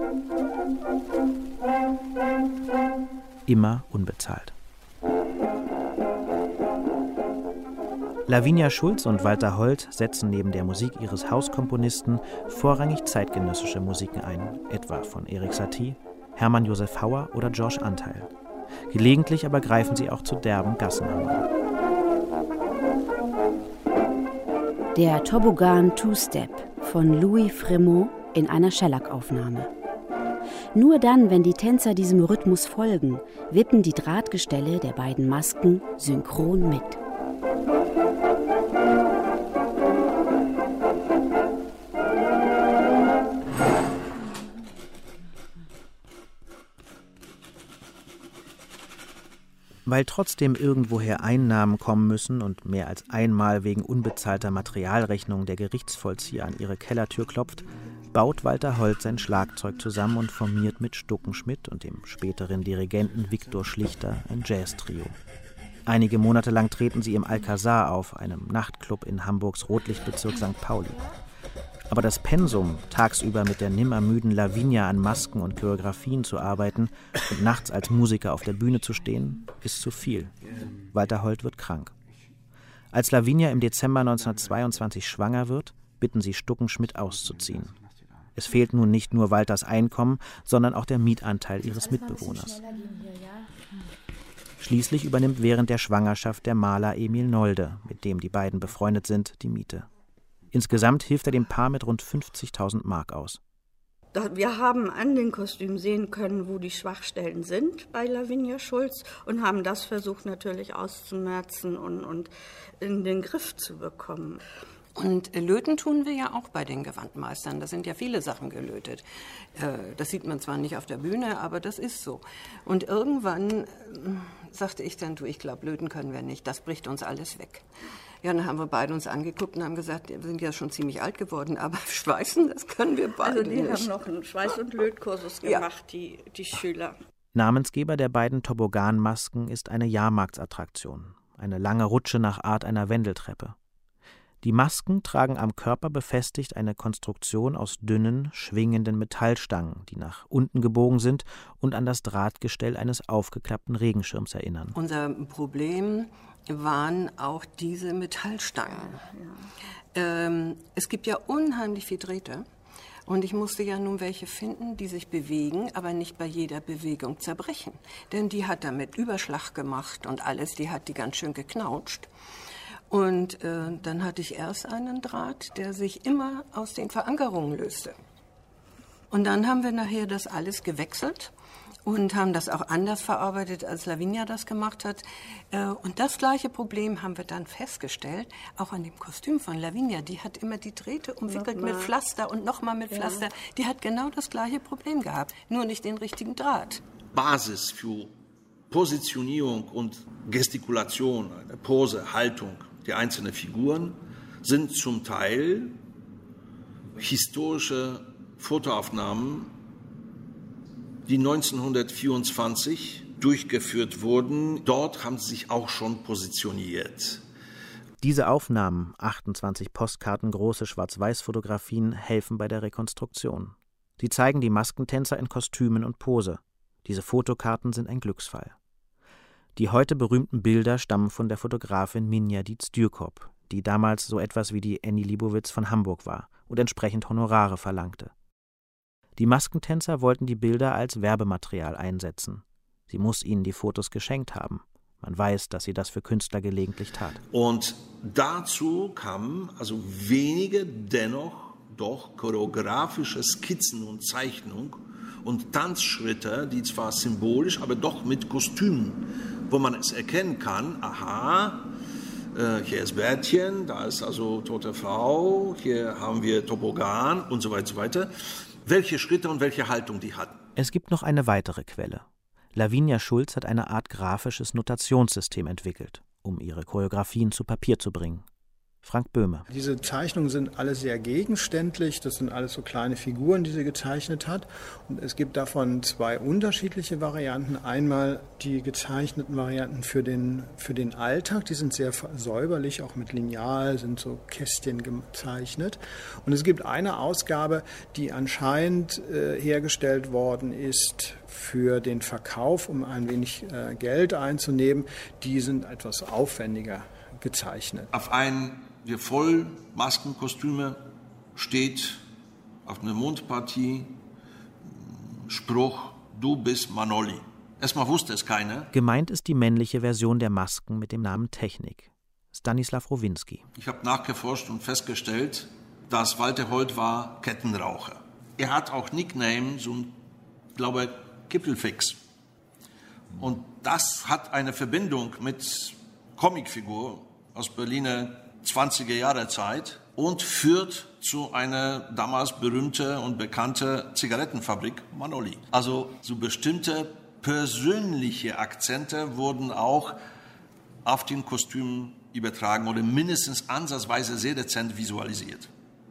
Immer unbezahlt. Lavinia Schulz und Walter Holt setzen neben der Musik ihres Hauskomponisten vorrangig zeitgenössische Musiken ein, etwa von Erik Satie, Hermann Josef Hauer oder George Antheil. Gelegentlich aber greifen sie auch zu derben Gassennummern. Der Toboggan Two-Step von Louis Frémaux in einer Schellack-Aufnahme. Nur dann, wenn die Tänzer diesem Rhythmus folgen, wippen die Drahtgestelle der beiden Masken synchron mit. Weil trotzdem irgendwoher Einnahmen kommen müssen und mehr als einmal wegen unbezahlter Materialrechnung der Gerichtsvollzieher an ihre Kellertür klopft, baut Walter Holt sein Schlagzeug zusammen und formiert mit Stuckenschmidt und dem späteren Dirigenten Viktor Schlichter ein Jazz-Trio. Einige Monate lang treten sie im Alcazar auf, einem Nachtclub in Hamburgs Rotlichtbezirk St. Pauli. Aber das Pensum, tagsüber mit der nimmermüden Lavinia an Masken und Choreografien zu arbeiten und nachts als Musiker auf der Bühne zu stehen, ist zu viel. Walter Holt wird krank. Als Lavinia im Dezember 1922 schwanger wird, bitten sie Stuckenschmidt auszuziehen. Es fehlt nun nicht nur Walters Einkommen, sondern auch der Mietanteil ihres Mitbewohners. Schließlich übernimmt während der Schwangerschaft der Maler Emil Nolde, mit dem die beiden befreundet sind, die Miete. Insgesamt hilft er dem Paar mit rund 50.000 Mark aus. Wir haben an den Kostümen sehen können, wo die Schwachstellen sind bei Lavinia Schulz und haben das versucht natürlich auszumerzen und in den Griff zu bekommen. Und löten tun wir ja auch bei den Gewandmeistern. Da sind ja viele Sachen gelötet. Das sieht man zwar nicht auf der Bühne, aber das ist so. Und irgendwann sagte ich dann, ich glaube, löten können wir nicht. Das bricht uns alles weg. Ja, dann haben wir beide uns angeguckt und haben gesagt, wir sind ja schon ziemlich alt geworden, aber schweißen, das können wir beide nicht. Also die nicht. haben noch einen Schweiß- und Lötkursus gemacht, die Schüler. Namensgeber der beiden Tobogganmasken ist eine Jahrmarktsattraktion, eine lange Rutsche nach Art einer Wendeltreppe. Die Masken tragen am Körper befestigt eine Konstruktion aus dünnen, schwingenden Metallstangen, die nach unten gebogen sind und an das Drahtgestell eines aufgeklappten Regenschirms erinnern. Unser Problem waren auch diese Metallstangen. Ja. Es gibt ja unheimlich viel Drähte. Und ich musste ja nun welche finden, die sich bewegen, aber nicht bei jeder Bewegung zerbrechen. Denn die hat damit Überschlag gemacht und alles, die hat die ganz schön geknautscht. Und dann hatte ich erst einen Draht, der sich immer aus den Verankerungen löste. Und dann haben wir nachher das alles gewechselt und haben das auch anders verarbeitet, als Lavinia das gemacht hat. Und das gleiche Problem haben wir dann festgestellt, auch an dem Kostüm von Lavinia. Die hat immer die Drähte umwickelt mit Pflaster und nochmal mit Pflaster. Die hat genau das gleiche Problem gehabt, nur nicht den richtigen Draht. Basis für Positionierung und Gestikulation, eine Pose, Haltung der einzelnen Figuren sind zum Teil historische Fotoaufnahmen, die 1924 durchgeführt wurden, dort haben sie sich auch schon positioniert. Diese Aufnahmen, 28 Postkarten, große Schwarz-Weiß-Fotografien, helfen bei der Rekonstruktion. Sie zeigen die Maskentänzer in Kostümen und Pose. Diese Fotokarten sind ein Glücksfall. Die heute berühmten Bilder stammen von der Fotografin Minja Dietz-Dürkop, die damals so etwas wie die Annie Leibovitz von Hamburg war und entsprechend Honorare verlangte. Die Maskentänzer wollten die Bilder als Werbematerial einsetzen. Sie muss ihnen die Fotos geschenkt haben. Man weiß, dass sie das für Künstler gelegentlich tat. Und dazu kamen also wenige, dennoch doch choreografische Skizzen und Zeichnungen und Tanzschritte, die zwar symbolisch, aber doch mit Kostümen, wo man es erkennen kann, aha, hier ist Bärtchen, da ist also tote Frau, hier haben wir Tobogan und so weiter, so weiter. Welche Schritte und welche Haltung die hatten. Es gibt noch eine weitere Quelle. Lavinia Schulz hat eine Art grafisches Notationssystem entwickelt, um ihre Choreografien zu Papier zu bringen. Frank Böhme. Diese Zeichnungen sind alle sehr gegenständlich. Das sind alles so kleine Figuren, die sie gezeichnet hat. Und es gibt davon zwei unterschiedliche Varianten. Einmal die gezeichneten Varianten für den Alltag. Die sind sehr säuberlich, auch mit Lineal, sind so Kästchen gezeichnet. Und es gibt eine Ausgabe, die anscheinend hergestellt worden ist für den Verkauf, um ein wenig Geld einzunehmen. Die sind etwas aufwendiger gezeichnet. Auf einen der Vollmaskenkostüme steht auf einer Mundpartie Spruch, du bist Manolli. Erstmal wusste es keiner. Gemeint ist die männliche Version der Masken mit dem Namen Technik. Stanislav Rowinski. Ich habe nachgeforscht und festgestellt, dass Walter Holt war Kettenraucher. Er hat auch Nickname, so ein, glaube Kippelfix. Und das hat eine Verbindung mit Comicfigur aus Berliner 20er Jahre Zeit und führt zu einer damals berühmte und bekannte Zigarettenfabrik Manolli. Also so bestimmte persönliche Akzente wurden auch auf den Kostüm übertragen oder mindestens ansatzweise sehr dezent visualisiert.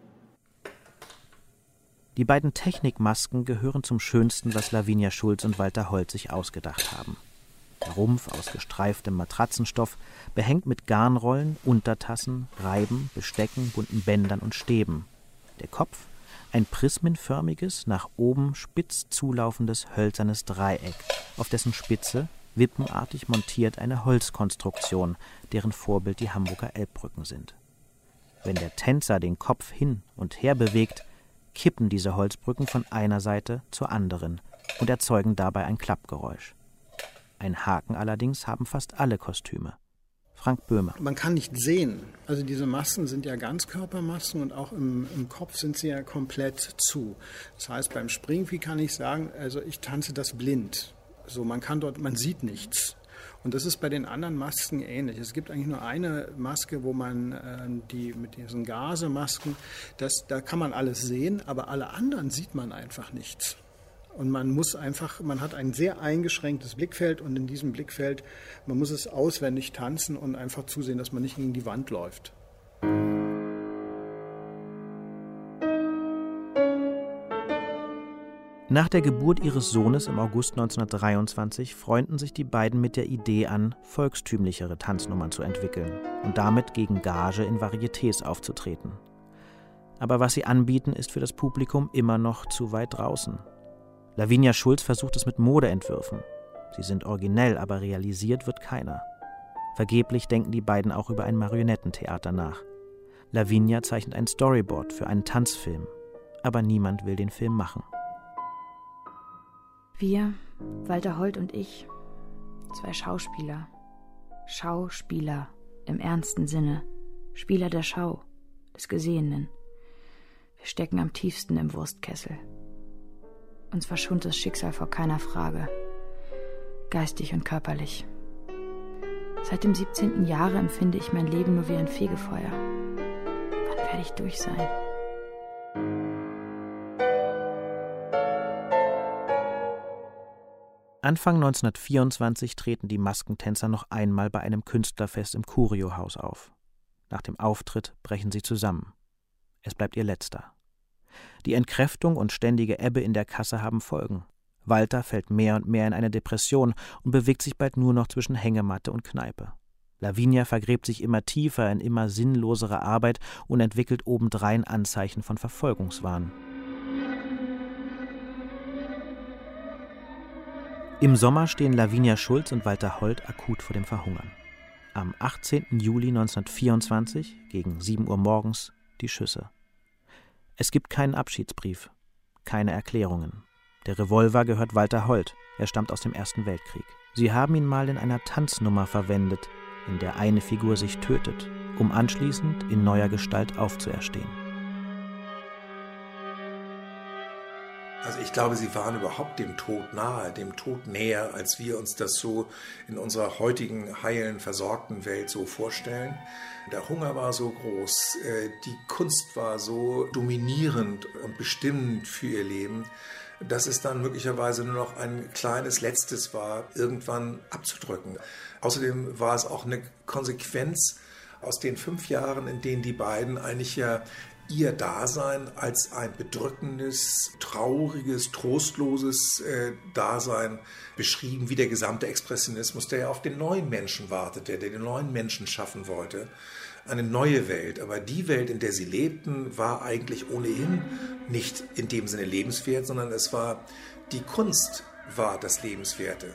Die beiden Technikmasken gehören zum Schönsten, was Lavinia Schulz und Walter Holt sich ausgedacht haben. Der Rumpf aus gestreiftem Matratzenstoff, behängt mit Garnrollen, Untertassen, Reiben, Bestecken, bunten Bändern und Stäben. Der Kopf, ein prismenförmiges, nach oben spitz zulaufendes hölzernes Dreieck, auf dessen Spitze, wippenartig montiert, eine Holzkonstruktion, deren Vorbild die Hamburger Elbbrücken sind. Wenn der Tänzer den Kopf hin und her bewegt, kippen diese Holzbrücken von einer Seite zur anderen und erzeugen dabei ein Klappgeräusch. Ein Haken allerdings haben fast alle Kostüme. Frank Böhme. Man kann nicht sehen. Also diese Masken sind ja Ganzkörpermasken und auch im Kopf sind sie ja komplett zu. Das heißt, beim Springvieh kann ich sagen, also ich tanze das blind. So, man sieht nichts. Und das ist bei den anderen Masken ähnlich. Es gibt eigentlich nur eine Maske, wo man mit diesen Gasemasken, da kann man alles sehen, aber alle anderen sieht man einfach nichts. Und man hat ein sehr eingeschränktes Blickfeld und in diesem Blickfeld, man muss es auswendig tanzen und einfach zusehen, dass man nicht gegen die Wand läuft. Nach der Geburt ihres Sohnes im August 1923 freunden sich die beiden mit der Idee an, volkstümlichere Tanznummern zu entwickeln und damit gegen Gage in Varietés aufzutreten. Aber was sie anbieten, ist für das Publikum immer noch zu weit draußen. Lavinia Schulz versucht es mit Modeentwürfen. Sie sind originell, aber realisiert wird keiner. Vergeblich denken die beiden auch über ein Marionettentheater nach. Lavinia zeichnet ein Storyboard für einen Tanzfilm, aber niemand will den Film machen. Wir, Walter Holt und ich, zwei Schauspieler. Schauspieler im ernsten Sinne. Spieler der Schau, des Gesehenen. Wir stecken am tiefsten im Wurstkessel. Uns verschont das Schicksal vor keiner Frage. Geistig und körperlich. Seit dem 17. Jahre empfinde ich mein Leben nur wie ein Fegefeuer. Wann werde ich durch sein? Anfang 1924 treten die Maskentänzer noch einmal bei einem Künstlerfest im Curio-Haus auf. Nach dem Auftritt brechen sie zusammen. Es bleibt ihr letzter. Die Entkräftung und ständige Ebbe in der Kasse haben Folgen. Walter fällt mehr und mehr in eine Depression und bewegt sich bald nur noch zwischen Hängematte und Kneipe. Lavinia vergräbt sich immer tiefer in immer sinnlosere Arbeit und entwickelt obendrein Anzeichen von Verfolgungswahn. Im Sommer stehen Lavinia Schulz und Walter Holt akut vor dem Verhungern. Am 18. Juli 1924, gegen 7 Uhr morgens, die Schüsse. Es gibt keinen Abschiedsbrief, keine Erklärungen. Der Revolver gehört Walter Holt, er stammt aus dem Ersten Weltkrieg. Sie haben ihn mal in einer Tanznummer verwendet, in der eine Figur sich tötet, um anschließend in neuer Gestalt aufzuerstehen. Also ich glaube, sie waren überhaupt dem Tod nahe, dem Tod näher, als wir uns das so in unserer heutigen heilen, versorgten Welt so vorstellen. Der Hunger war so groß, die Kunst war so dominierend und bestimmend für ihr Leben, dass es dann möglicherweise nur noch ein kleines Letztes war, irgendwann abzudrücken. Außerdem war es auch eine Konsequenz aus den 5 Jahren, in denen die beiden eigentlich ja ihr Dasein als ein bedrückendes, trauriges, trostloses Dasein beschrieben, wie der gesamte Expressionismus, der ja auf den neuen Menschen wartete, der den neuen Menschen schaffen wollte. Eine neue Welt. Aber die Welt, in der sie lebten, war eigentlich ohnehin nicht in dem Sinne lebenswert, sondern es war die Kunst war das Lebenswerte.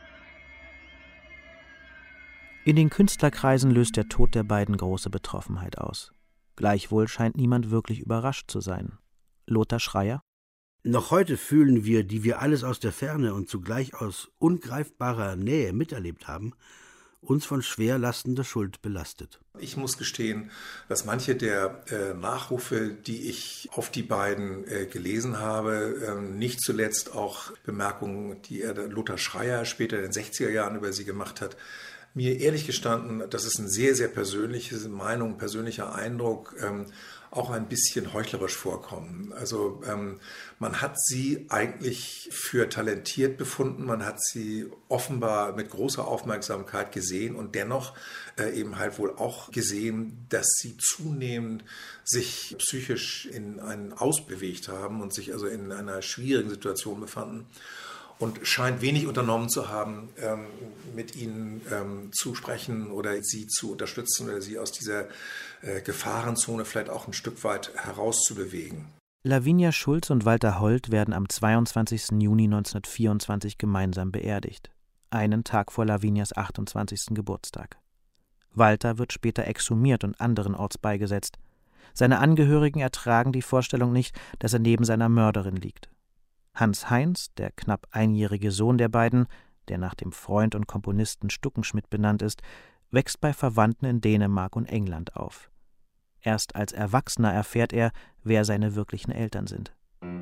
In den Künstlerkreisen löst der Tod der beiden große Betroffenheit aus. Gleichwohl scheint niemand wirklich überrascht zu sein. Lothar Schreier? Noch heute fühlen wir, die wir alles aus der Ferne und zugleich aus ungreifbarer Nähe miterlebt haben, uns von schwer lastender Schuld belastet. Ich muss gestehen, dass manche der Nachrufe, die ich auf die beiden gelesen habe, nicht zuletzt auch Bemerkungen, die Lothar Schreier später in den 60er Jahren über sie gemacht hat, mir ehrlich gestanden, das ist eine sehr, sehr persönliche Meinung, persönlicher Eindruck, auch ein bisschen heuchlerisch vorkommen. Also man hat sie eigentlich für talentiert befunden, man hat sie offenbar mit großer Aufmerksamkeit gesehen und dennoch eben halt wohl auch gesehen, dass sie zunehmend sich psychisch in einen Ausbewegt haben und sich also in einer schwierigen Situation befanden. Und scheint wenig unternommen zu haben, mit ihnen zu sprechen oder sie zu unterstützen oder sie aus dieser Gefahrenzone vielleicht auch ein Stück weit herauszubewegen. Lavinia Schulz und Walter Holt werden am 22. Juni 1924 gemeinsam beerdigt, einen Tag vor Lavinias 28. Geburtstag. Walter wird später exhumiert und anderenorts beigesetzt. Seine Angehörigen ertragen die Vorstellung nicht, dass er neben seiner Mörderin liegt. Hans Heinz, der knapp einjährige Sohn der beiden, der nach dem Freund und Komponisten Stuckenschmidt benannt ist, wächst bei Verwandten in Dänemark und England auf. Erst als Erwachsener erfährt er, wer seine wirklichen Eltern sind.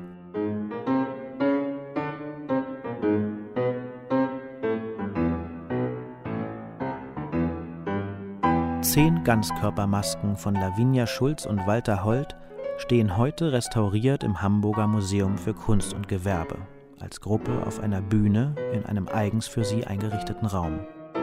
Zehn Ganzkörpermasken von Lavinia Schulz und Walter Holt stehen heute restauriert im Hamburger Museum für Kunst und Gewerbe, als Gruppe auf einer Bühne in einem eigens für sie eingerichteten Raum.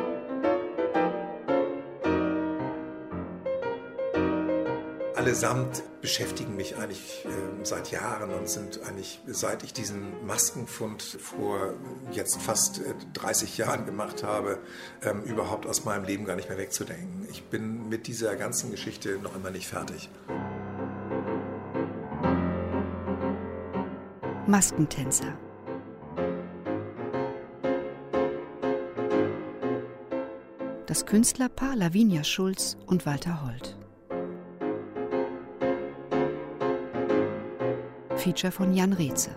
Allesamt beschäftigen mich eigentlich seit Jahren und sind eigentlich, seit ich diesen Maskenfund vor jetzt fast 30 Jahren gemacht habe, überhaupt aus meinem Leben gar nicht mehr wegzudenken. Ich bin mit dieser ganzen Geschichte noch immer nicht fertig. Maskentänzer. Das Künstlerpaar Lavinia Schulz und Walter Holt. Feature von Jan Reetze.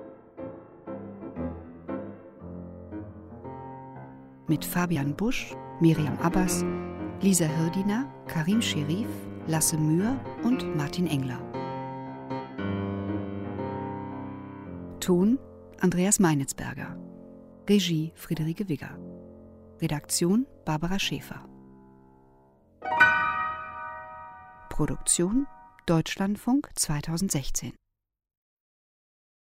Mit Fabian Busch, Miriam Abbas, Lisa Hirdiner, Karim Scherif, Lasse Mühr und Martin Engler. Ton Andreas Meinitzberger. Regie Friederike Wigger. Redaktion Barbara Schäfer. Produktion Deutschlandfunk 2016.